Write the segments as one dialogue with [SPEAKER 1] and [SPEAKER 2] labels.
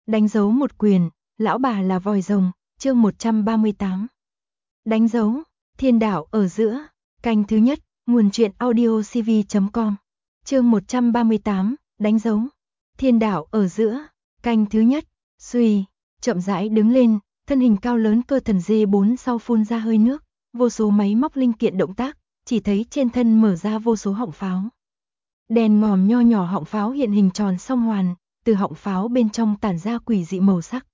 [SPEAKER 1] Đánh dấu một quyền, lão bà là vòi rồng, chương 138. Đánh dấu, thiên đạo ở giữa, canh thứ nhất, nguồn truyện audiocv.com. Chương 138, đánh dấu, thiên đạo ở giữa, canh thứ nhất, suy, chậm rãi đứng lên, thân hình cao lớn cơ thần D4 sau phun ra hơi nước, vô số máy móc linh kiện động tác, chỉ thấy trên thân mở ra vô số họng pháo. Đèn ngòm nho nhỏ họng pháo hiện hình tròn song hoàn, từ họng pháo bên trong tản ra quỷ dị màu sắc.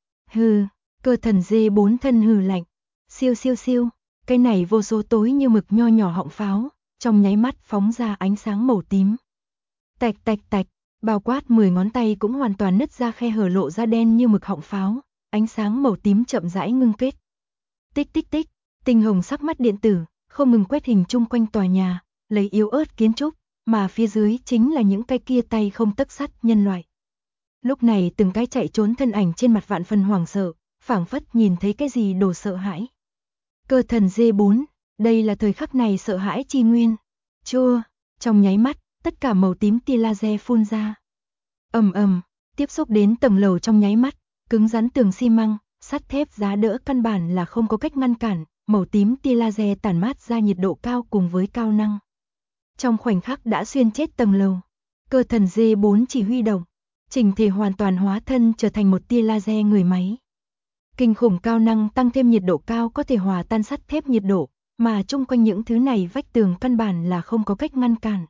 [SPEAKER 1] Hừ, cơ thần D4 thân hừ lạnh, siêu siêu siêu, cái này vô số tối như mực nho nhỏ họng pháo, trong nháy mắt phóng ra ánh sáng màu tím. Tạch tạch tạch, bao quát 10 ngón tay cũng hoàn toàn nứt ra khe hở lộ ra đen như mực họng pháo, ánh sáng màu tím chậm rãi ngưng kết. Tích tích tích, tinh hồng sắc mắt điện tử, không ngừng quét hình chung quanh tòa nhà, lấy yếu ớt kiến trúc, mà phía dưới chính là những cái kia tay không tấc sắt nhân loại. Lúc này từng cái chạy trốn thân ảnh trên mặt vạn phần hoảng sợ, phảng phất nhìn thấy cái gì đồ sợ hãi. Cơ thần D4, đây là thời khắc này sợ hãi chi nguyên. Chua, trong nháy mắt, tất cả màu tím tia laser phun ra. Ầm ầm, tiếp xúc đến tầng lầu trong nháy mắt, cứng rắn tường xi măng, sắt thép giá đỡ căn bản là không có cách ngăn cản, màu tím tia laser tản mát ra nhiệt độ cao cùng với cao năng. Trong khoảnh khắc đã xuyên chết tầng lầu, cơ thần D4 chỉ huy động, chỉnh thể hoàn toàn hóa thân trở thành một tia laser người máy. Kinh khủng cao năng tăng thêm nhiệt độ cao có thể hòa tan sắt thép nhiệt độ, mà chung quanh những thứ này vách tường căn bản là không có cách ngăn cản.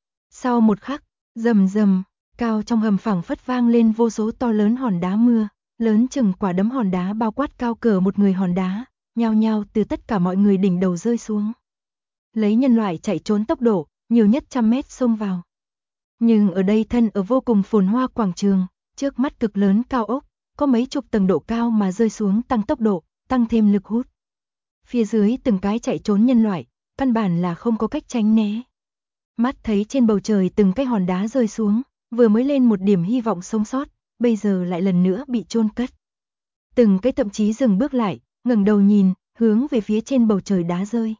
[SPEAKER 1] Sau một khắc, rầm rầm, cao trong hầm phẳng phất vang lên vô số to lớn hòn đá mưa, lớn chừng quả đấm hòn đá bao quát cao cỡ một người hòn đá, nhao nhao từ tất cả mọi người đỉnh đầu rơi xuống. Lấy nhân loại chạy trốn tốc độ, nhiều nhất 100 mét xông vào. Nhưng ở đây thân ở vô cùng phồn hoa quảng trường, trước mắt cực lớn cao ốc, có mấy chục tầng độ cao mà rơi xuống tăng tốc độ, tăng thêm lực hút. Phía dưới từng cái chạy trốn nhân loại, căn bản là không có cách tránh né. Mắt thấy trên bầu trời từng cái hòn đá rơi xuống, vừa mới lên một điểm hy vọng sống sót, bây giờ lại lần nữa bị chôn cất. Từng cái thậm chí dừng bước lại, ngẩng đầu nhìn, hướng về phía trên bầu trời đá rơi.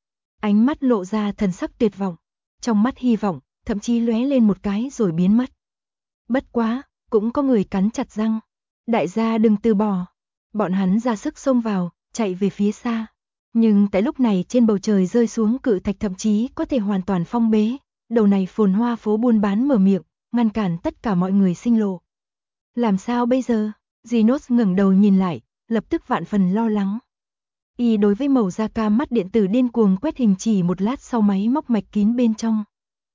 [SPEAKER 1] Ánh mắt lộ ra thần sắc tuyệt vọng, trong mắt hy vọng, thậm chí lóe lên một cái rồi biến mất. Bất quá, cũng có người cắn chặt răng. Đại gia đừng từ bỏ. Bọn hắn ra sức xông vào, chạy về phía xa. Nhưng tại lúc này trên bầu trời rơi xuống cự thạch thậm chí có thể hoàn toàn phong bế. Đầu này phồn hoa phố buôn bán mở miệng, ngăn cản tất cả mọi người sinh lộ. Làm sao bây giờ? Genos ngẩng đầu nhìn lại, lập tức vạn phần lo lắng. Y đối với màu da cam mắt điện tử điên cuồng quét hình chỉ một lát sau máy móc mạch kín bên trong.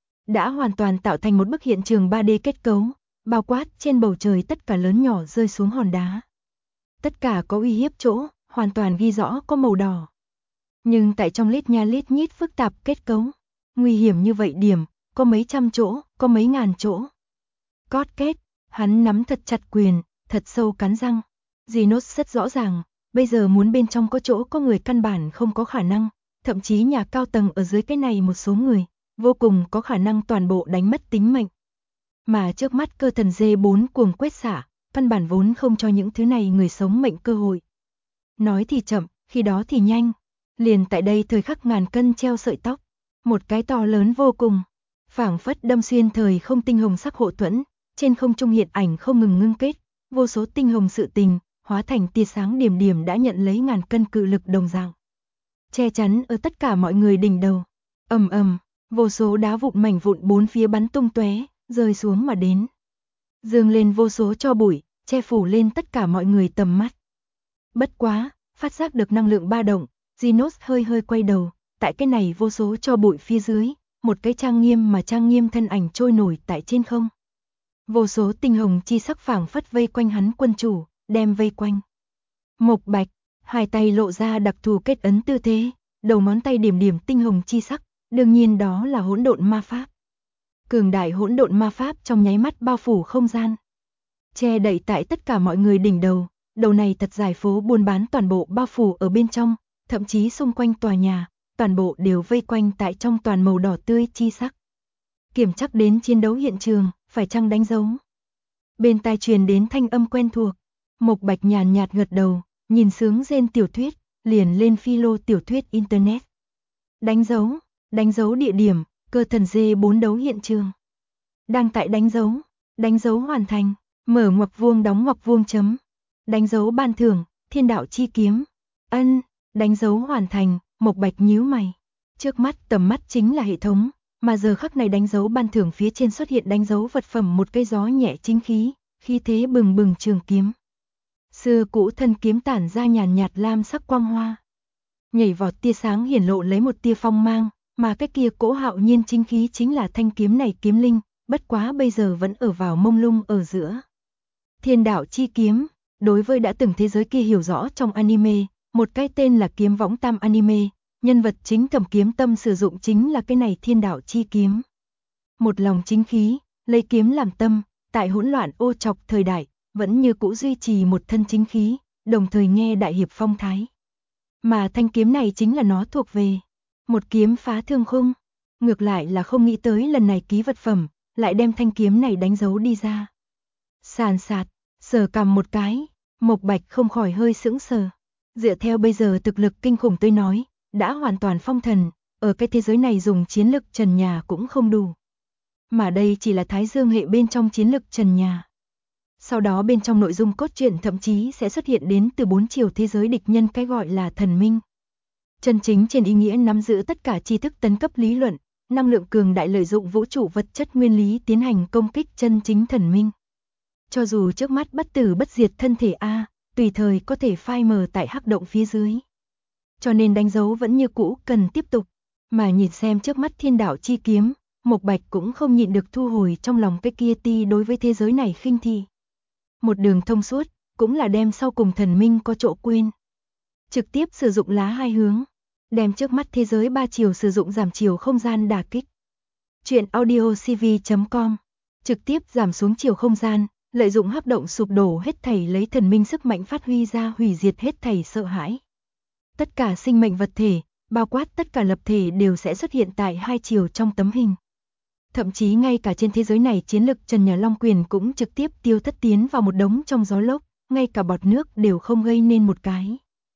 [SPEAKER 1] Đã hoàn toàn tạo thành một bức hiện trường 3D kết cấu, bao quát trên bầu trời tất cả lớn nhỏ rơi xuống hòn đá. Tất cả có uy hiếp chỗ, hoàn toàn ghi rõ có màu đỏ. Nhưng tại trong lít nha lít nhít phức tạp kết cấu, nguy hiểm như vậy điểm, có mấy trăm chỗ, có mấy ngàn chỗ. Cót kết, hắn nắm thật chặt quyền, thật sâu cắn răng. Genos rất rõ ràng, bây giờ muốn bên trong có chỗ có người căn bản không có khả năng, thậm chí nhà cao tầng ở dưới cái này một số người, vô cùng có khả năng toàn bộ đánh mất tính mệnh. Mà trước mắt cơ thần D4 cuồng quét xả, căn bản vốn không cho những thứ này người sống mệnh cơ hội. Nói thì chậm, khi đó thì nhanh. Liền tại đây thời khắc ngàn cân treo sợi tóc, một cái to lớn vô cùng, phảng phất đâm xuyên thời không tinh hồng sắc hộ thuẫn, trên không trung hiện ảnh không ngừng ngưng kết, vô số tinh hồng sự tình, hóa thành tia sáng điểm điểm đã nhận lấy ngàn cân cự lực đồng dạng. Che chắn ở tất cả mọi người đỉnh đầu. Ầm ầm, vô số đá vụn mảnh vụn bốn phía bắn tung tóe, rơi xuống mà đến. Dương lên vô số tro bụi, che phủ lên tất cả mọi người tầm mắt. Bất quá, phát giác được năng lượng ba động, Genos hơi hơi quay đầu, tại cái này vô số tro bụi phía dưới, một cái trang nghiêm thân ảnh trôi nổi tại trên không. Vô số tinh hồng chi sắc phảng phất vây quanh hắn quân chủ, đem vây quanh. Mộc Bạch, hai tay lộ ra đặc thù kết ấn tư thế, đầu ngón tay điểm điểm tinh hồng chi sắc, đương nhiên đó là hỗn độn ma pháp. Cường đại hỗn độn ma pháp trong nháy mắt bao phủ không gian, che đậy tại tất cả mọi người đỉnh đầu, đầu này thật dài phố buôn bán toàn bộ bao phủ ở bên trong, thậm chí xung quanh tòa nhà, toàn bộ đều vây quanh tại trong toàn màu đỏ tươi chi sắc. Kiểm chắc đến chiến đấu hiện trường, phải chăng đánh dấu? Bên tai truyền đến thanh âm quen thuộc, Mộc Bạch nhàn nhạt gật đầu, nhìn sướng rên tiểu thuyết, liền lên philo tiểu thuyết internet. Đánh dấu địa điểm, cơ thần D4 đấu hiện trường. Đang tại đánh dấu hoàn thành, Mở ngoặc vuông đóng ngoặc vuông chấm. Đánh dấu ban thưởng, thiên đạo chi kiếm. Ân, đánh dấu hoàn thành, Mộc Bạch nhíu mày. Trước mắt tầm mắt chính là hệ thống, mà giờ khắc này đánh dấu ban thưởng phía trên xuất hiện đánh dấu vật phẩm một cây gió nhẹ chính khí, khí thế bừng bừng trường kiếm. Xưa cũ thân kiếm tản ra nhàn nhạt lam sắc quang hoa. Nhảy vọt tia sáng hiển lộ lấy một tia phong mang, mà cái kia cỗ hạo nhiên chính khí chính là thanh kiếm này kiếm linh, bất quá bây giờ vẫn ở vào mông lung ở giữa. Thiên đạo chi kiếm, đối với đã từng thế giới kia hiểu rõ trong anime, một cái tên là Kiếm Võng Tam anime, nhân vật chính cầm kiếm tâm sử dụng chính là cái này thiên đạo chi kiếm. Một lòng chính khí, lấy kiếm làm tâm, tại hỗn loạn ô trọc thời đại, vẫn như cũ duy trì một thân chính khí, đồng thời nghe đại hiệp phong thái. Mà thanh kiếm này chính là nó thuộc về. Một kiếm phá thương khung. Ngược lại là không nghĩ tới lần này ký vật phẩm, lại đem thanh kiếm này đánh dấu đi ra. Sàn sạt, sờ cầm một cái, Mộc Bạch không khỏi hơi sững sờ. Dựa theo bây giờ thực lực kinh khủng tôi nói, đã hoàn toàn phong thần, ở cái thế giới này dùng chiến lực trần nhà cũng không đủ. Mà đây chỉ là Thái Dương hệ bên trong chiến lực trần nhà. Sau đó bên trong nội dung cốt truyện thậm chí sẽ xuất hiện đến từ 4 chiều thế giới địch nhân cái gọi là thần minh. Chân chính trên ý nghĩa nắm giữ tất cả tri thức tấn cấp lý luận, năng lượng cường đại lợi dụng vũ trụ vật chất nguyên lý tiến hành công kích chân chính thần minh. Cho dù trước mắt bất tử bất diệt thân thể A, tùy thời có thể phai mờ tại hắc động phía dưới. Cho nên đánh dấu vẫn như cũ cần tiếp tục, mà nhìn xem trước mắt thiên đạo chi kiếm, Mộc Bạch cũng không nhịn được thu hồi trong lòng cái kia ti đối với thế giới này khinh thị. Một đường thông suốt, cũng là đem sau cùng thần minh có chỗ quên. Trực tiếp sử dụng lá hai hướng, đem trước mắt thế giới 3 chiều sử dụng giảm chiều không gian đả kích. Chuyện audio cv.com, trực tiếp giảm xuống chiều không gian, lợi dụng hấp động sụp đổ hết thảy lấy thần minh sức mạnh phát huy ra hủy diệt hết thảy sợ hãi. Tất cả sinh mệnh vật thể, bao quát tất cả lập thể đều sẽ xuất hiện tại 2 chiều trong tấm hình. Thậm chí ngay cả trên thế giới này chiến lực Trần Nhà Long Quyền cũng trực tiếp tiêu thất tiến vào một đống trong gió lốc, ngay cả bọt nước đều không gây nên một cái.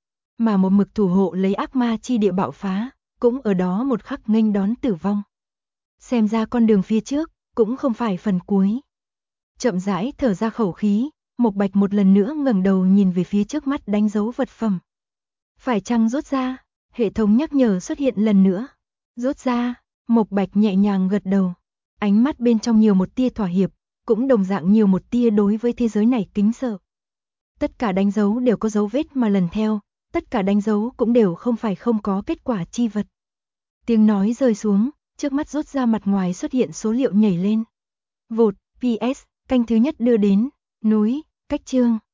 [SPEAKER 1] Mà một mực thủ hộ lấy ác ma chi địa bạo phá, cũng ở đó một khắc nghênh đón tử vong. Xem ra con đường phía trước, cũng không phải phần cuối. Chậm rãi thở ra khẩu khí, Mộc Bạch một lần nữa ngẩng đầu nhìn về phía trước mắt đánh dấu vật phẩm. Phải chăng rút ra? Hệ thống nhắc nhở xuất hiện lần nữa. Rút ra, Mộc Bạch nhẹ nhàng gật đầu. Ánh mắt bên trong nhiều một tia thỏa hiệp, cũng đồng dạng nhiều một tia đối với thế giới này kính sợ. Tất cả đánh dấu đều có dấu vết mà lần theo, tất cả đánh dấu cũng đều không phải không có kết quả chi vật. Tiếng nói rơi xuống, trước mắt rút ra mặt ngoài xuất hiện số liệu nhảy lên. Vụt, PS, canh thứ nhất đưa đến, núi, cách chương.